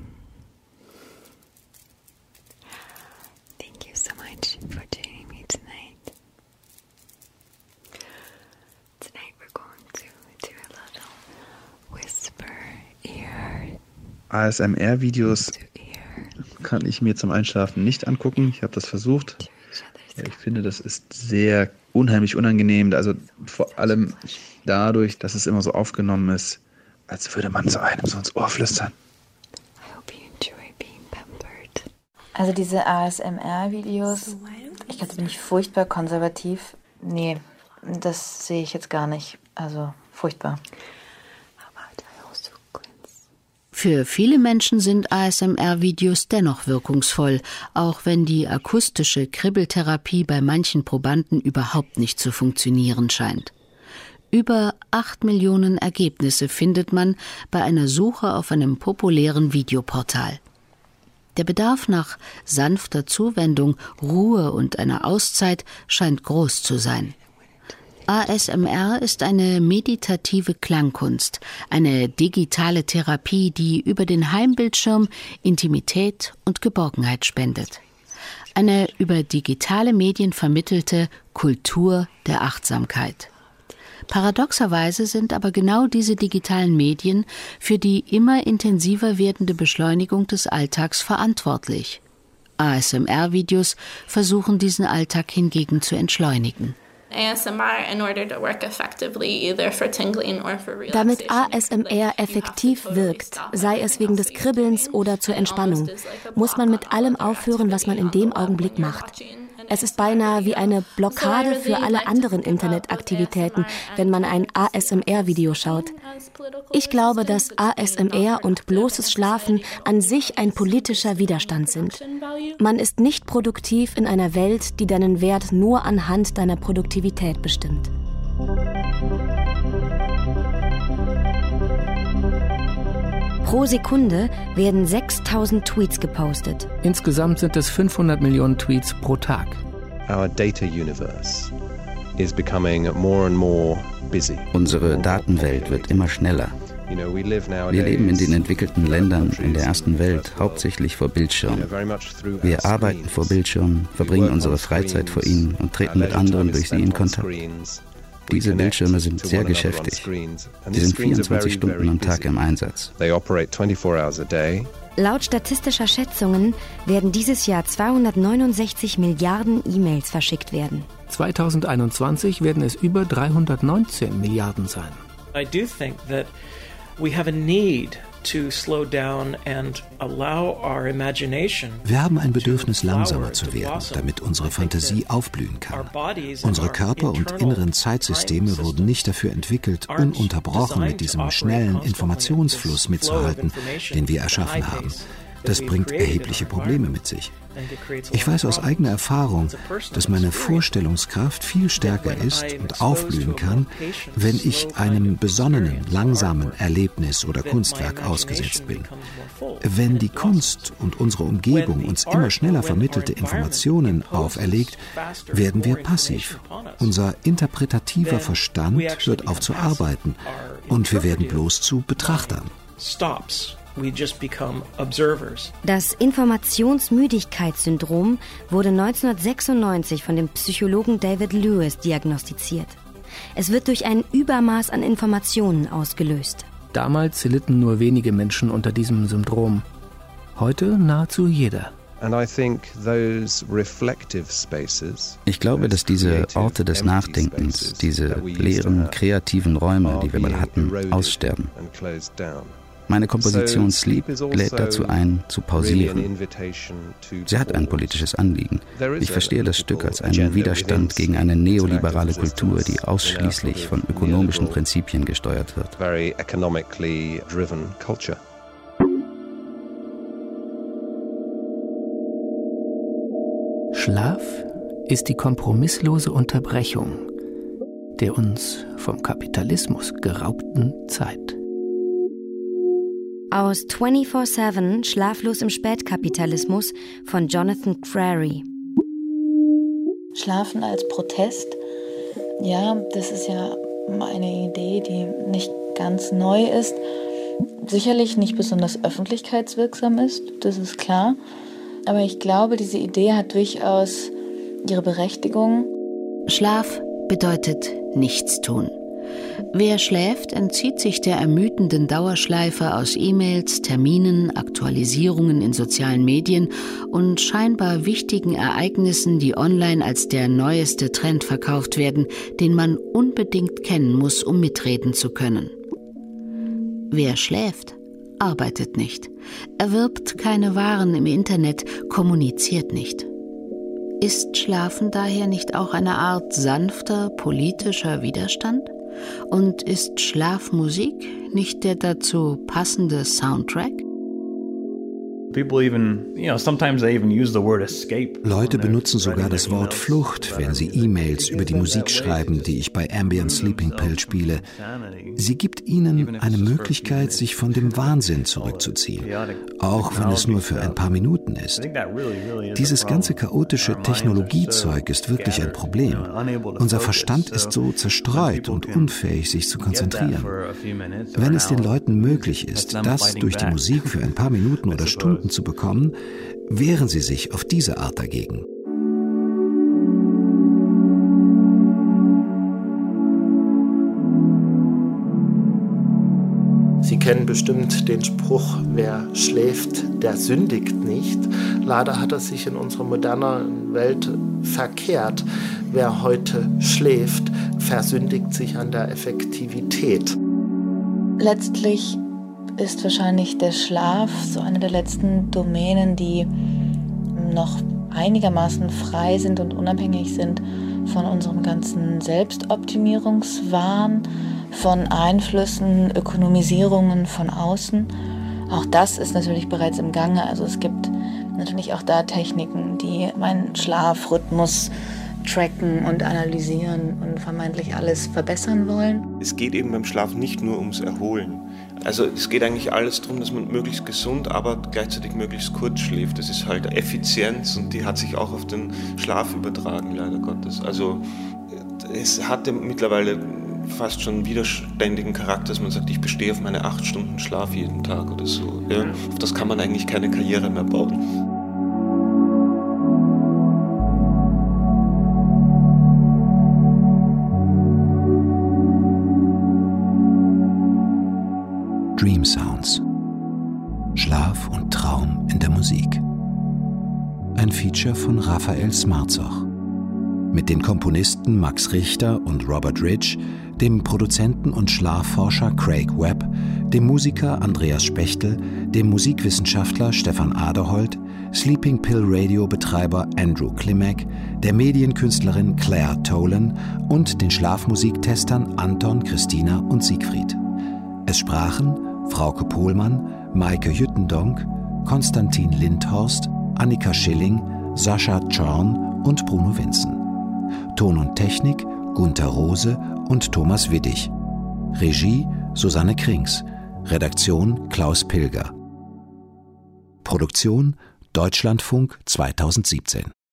Thank you so much for joining me tonight. Tonight we're going to do a little whisper ear. A S M R-Videos kann ich mir zum Einschlafen nicht angucken. Ich habe das versucht. Ja, ich finde, das ist sehr unheimlich unangenehm. Also vor allem dadurch, dass es immer so aufgenommen ist, als würde man so einem so ins Ohr flüstern. Also diese A S M R-Videos, ich glaube, da bin ich furchtbar konservativ. Nee, das sehe ich jetzt gar nicht. Also furchtbar. Für viele Menschen sind A S M R-Videos dennoch wirkungsvoll, auch wenn die akustische Kribbeltherapie bei manchen Probanden überhaupt nicht zu funktionieren scheint. Über acht Millionen Ergebnisse findet man bei einer Suche auf einem populären Videoportal. Der Bedarf nach sanfter Zuwendung, Ruhe und einer Auszeit scheint groß zu sein. A S M R ist eine meditative Klangkunst, eine digitale Therapie, die über den Heimbildschirm Intimität und Geborgenheit spendet. Eine über digitale Medien vermittelte Kultur der Achtsamkeit. Paradoxerweise sind aber genau diese digitalen Medien für die immer intensiver werdende Beschleunigung des Alltags verantwortlich. A S M R-Videos versuchen diesen Alltag hingegen zu entschleunigen. Damit A S M R effektiv wirkt, sei es wegen des Kribbelns oder zur Entspannung, muss man mit allem aufhören, was man in dem Augenblick macht. Es ist beinahe wie eine Blockade für alle anderen Internetaktivitäten, wenn man ein A S M R-Video schaut. Ich glaube, dass A S M R und bloßes Schlafen an sich ein politischer Widerstand sind. Man ist nicht produktiv in einer Welt, die deinen Wert nur anhand deiner Produktivität bestimmt. Pro Sekunde werden sechstausend Tweets gepostet. Insgesamt sind es fünfhundert Millionen Tweets pro Tag. Our data universe is becoming more and more busy. Unsere Datenwelt wird immer schneller. Wir leben in den entwickelten Ländern in der ersten Welt hauptsächlich vor Bildschirmen. Wir arbeiten vor Bildschirmen, verbringen unsere Freizeit vor ihnen und treten mit anderen durch sie in Kontakt. Diese Bildschirme sind sehr geschäftig. Sie sind vierundzwanzig Stunden am Tag im Einsatz. Laut statistischer Schätzungen werden dieses Jahr zweihundertneunundsechzig Milliarden E-Mails verschickt werden. zweitausendeinundzwanzig werden es über dreihundertneunzehn Milliarden sein. I do think that we have a need to slow down and allow our imagination. Wir haben ein Bedürfnis, langsamer zu werden, damit unsere Fantasie aufblühen kann. Unsere Körper und inneren Zeitsysteme wurden nicht dafür entwickelt, ununterbrochen mit diesem schnellen Informationsfluss mitzuhalten, den wir erschaffen haben. Das bringt erhebliche Probleme mit sich. Ich weiß aus eigener Erfahrung, dass meine Vorstellungskraft viel stärker ist und aufblühen kann, wenn ich einem besonnenen, langsamen Erlebnis oder Kunstwerk ausgesetzt bin. Wenn die Kunst und unsere Umgebung uns immer schneller vermittelte Informationen auferlegt, werden wir passiv. Unser interpretativer Verstand hört auf zu arbeiten und wir werden bloß zu Betrachtern. We just become observers. Das Informationsmüdigkeitssyndrom wurde neunzehnhundertsechsundneunzig von dem Psychologen David Lewis diagnostiziert. Es wird durch ein Übermaß an Informationen ausgelöst. Damals litten nur wenige Menschen unter diesem Syndrom. Heute nahezu jeder. Ich glaube, dass diese Orte des Nachdenkens, diese leeren, kreativen Räume, die wir mal hatten, aussterben. Meine Komposition Sleep lädt dazu ein, zu pausieren. Sie hat ein politisches Anliegen. Ich verstehe das Stück als einen Widerstand gegen eine neoliberale Kultur, die ausschließlich von ökonomischen Prinzipien gesteuert wird. Schlaf ist die kompromisslose Unterbrechung der uns vom Kapitalismus geraubten Zeit. Aus vierundzwanzig sieben Schlaflos im Spätkapitalismus von Jonathan Crary. Schlafen als Protest, ja, das ist ja eine Idee, die nicht ganz neu ist, sicherlich nicht besonders öffentlichkeitswirksam ist, das ist klar, aber ich glaube, diese Idee hat durchaus ihre Berechtigung. Schlaf bedeutet Nichtstun. Wer schläft, entzieht sich der ermüdenden Dauerschleife aus E-Mails, Terminen, Aktualisierungen in sozialen Medien und scheinbar wichtigen Ereignissen, die online als der neueste Trend verkauft werden, den man unbedingt kennen muss, um mitreden zu können. Wer schläft, arbeitet nicht, erwirbt keine Waren im Internet, kommuniziert nicht. Ist Schlafen daher nicht auch eine Art sanfter politischer Widerstand? Und ist Schlafmusik nicht der dazu passende Soundtrack? Leute benutzen sogar das Wort Flucht, wenn sie E-Mails über die Musik schreiben, die ich bei Ambient Sleeping Pill spiele. Sie gibt ihnen eine Möglichkeit, sich von dem Wahnsinn zurückzuziehen, auch wenn es nur für ein paar Minuten ist. Dieses ganze chaotische Technologiezeug ist wirklich ein Problem. Unser Verstand ist so zerstreut und unfähig, sich zu konzentrieren. Wenn es den Leuten möglich ist, das durch die Musik für ein paar Minuten oder Stunden zu bekommen, wehren sie sich auf diese Art dagegen. Sie kennen bestimmt den Spruch, wer schläft, der sündigt nicht. Leider hat er sich in unserer modernen Welt verkehrt. Wer heute schläft, versündigt sich an der Effektivität. Letztlich ist wahrscheinlich der Schlaf so eine der letzten Domänen, die noch einigermaßen frei sind und unabhängig sind von unserem ganzen Selbstoptimierungswahn, von Einflüssen, Ökonomisierungen von außen. Auch das ist natürlich bereits im Gange. Also es gibt natürlich auch da Techniken, die meinen Schlafrhythmus tracken und analysieren und vermeintlich alles verbessern wollen. Es geht eben beim Schlaf nicht nur ums Erholen. Also es geht eigentlich alles darum, dass man möglichst gesund, aber gleichzeitig möglichst kurz schläft. Das ist halt Effizienz und die hat sich auch auf den Schlaf übertragen, leider Gottes. Also es hatte mittlerweile fast schon widerständigen Charakter, dass man sagt, ich bestehe auf meine acht Stunden Schlaf jeden Tag oder so. Ja? Auf das kann man eigentlich keine Karriere mehr bauen. Dream Sounds. Schlaf und Traum in der Musik. Ein Feature von Raphael Smarzoch. Mit den Komponisten Max Richter und Robert Ridge, dem Produzenten und Schlafforscher Craig Webb, dem Musiker Andreas Spechtel, dem Musikwissenschaftler Stefan Aderholt, Sleeping Pill Radio Betreiber Andrew Klimek, der Medienkünstlerin Claire Tolan und den Schlafmusiktestern Anton, Christina und Siegfried. Es sprachen Frauke Pohlmann, Maike Jüttendonk, Konstantin Lindhorst, Annika Schilling, Sascha Czorn und Bruno Winzen. Ton und Technik Gunther Rose und Thomas Widdig. Regie Susanne Krings. Redaktion Klaus Pilger. Produktion Deutschlandfunk zweitausendsiebzehn.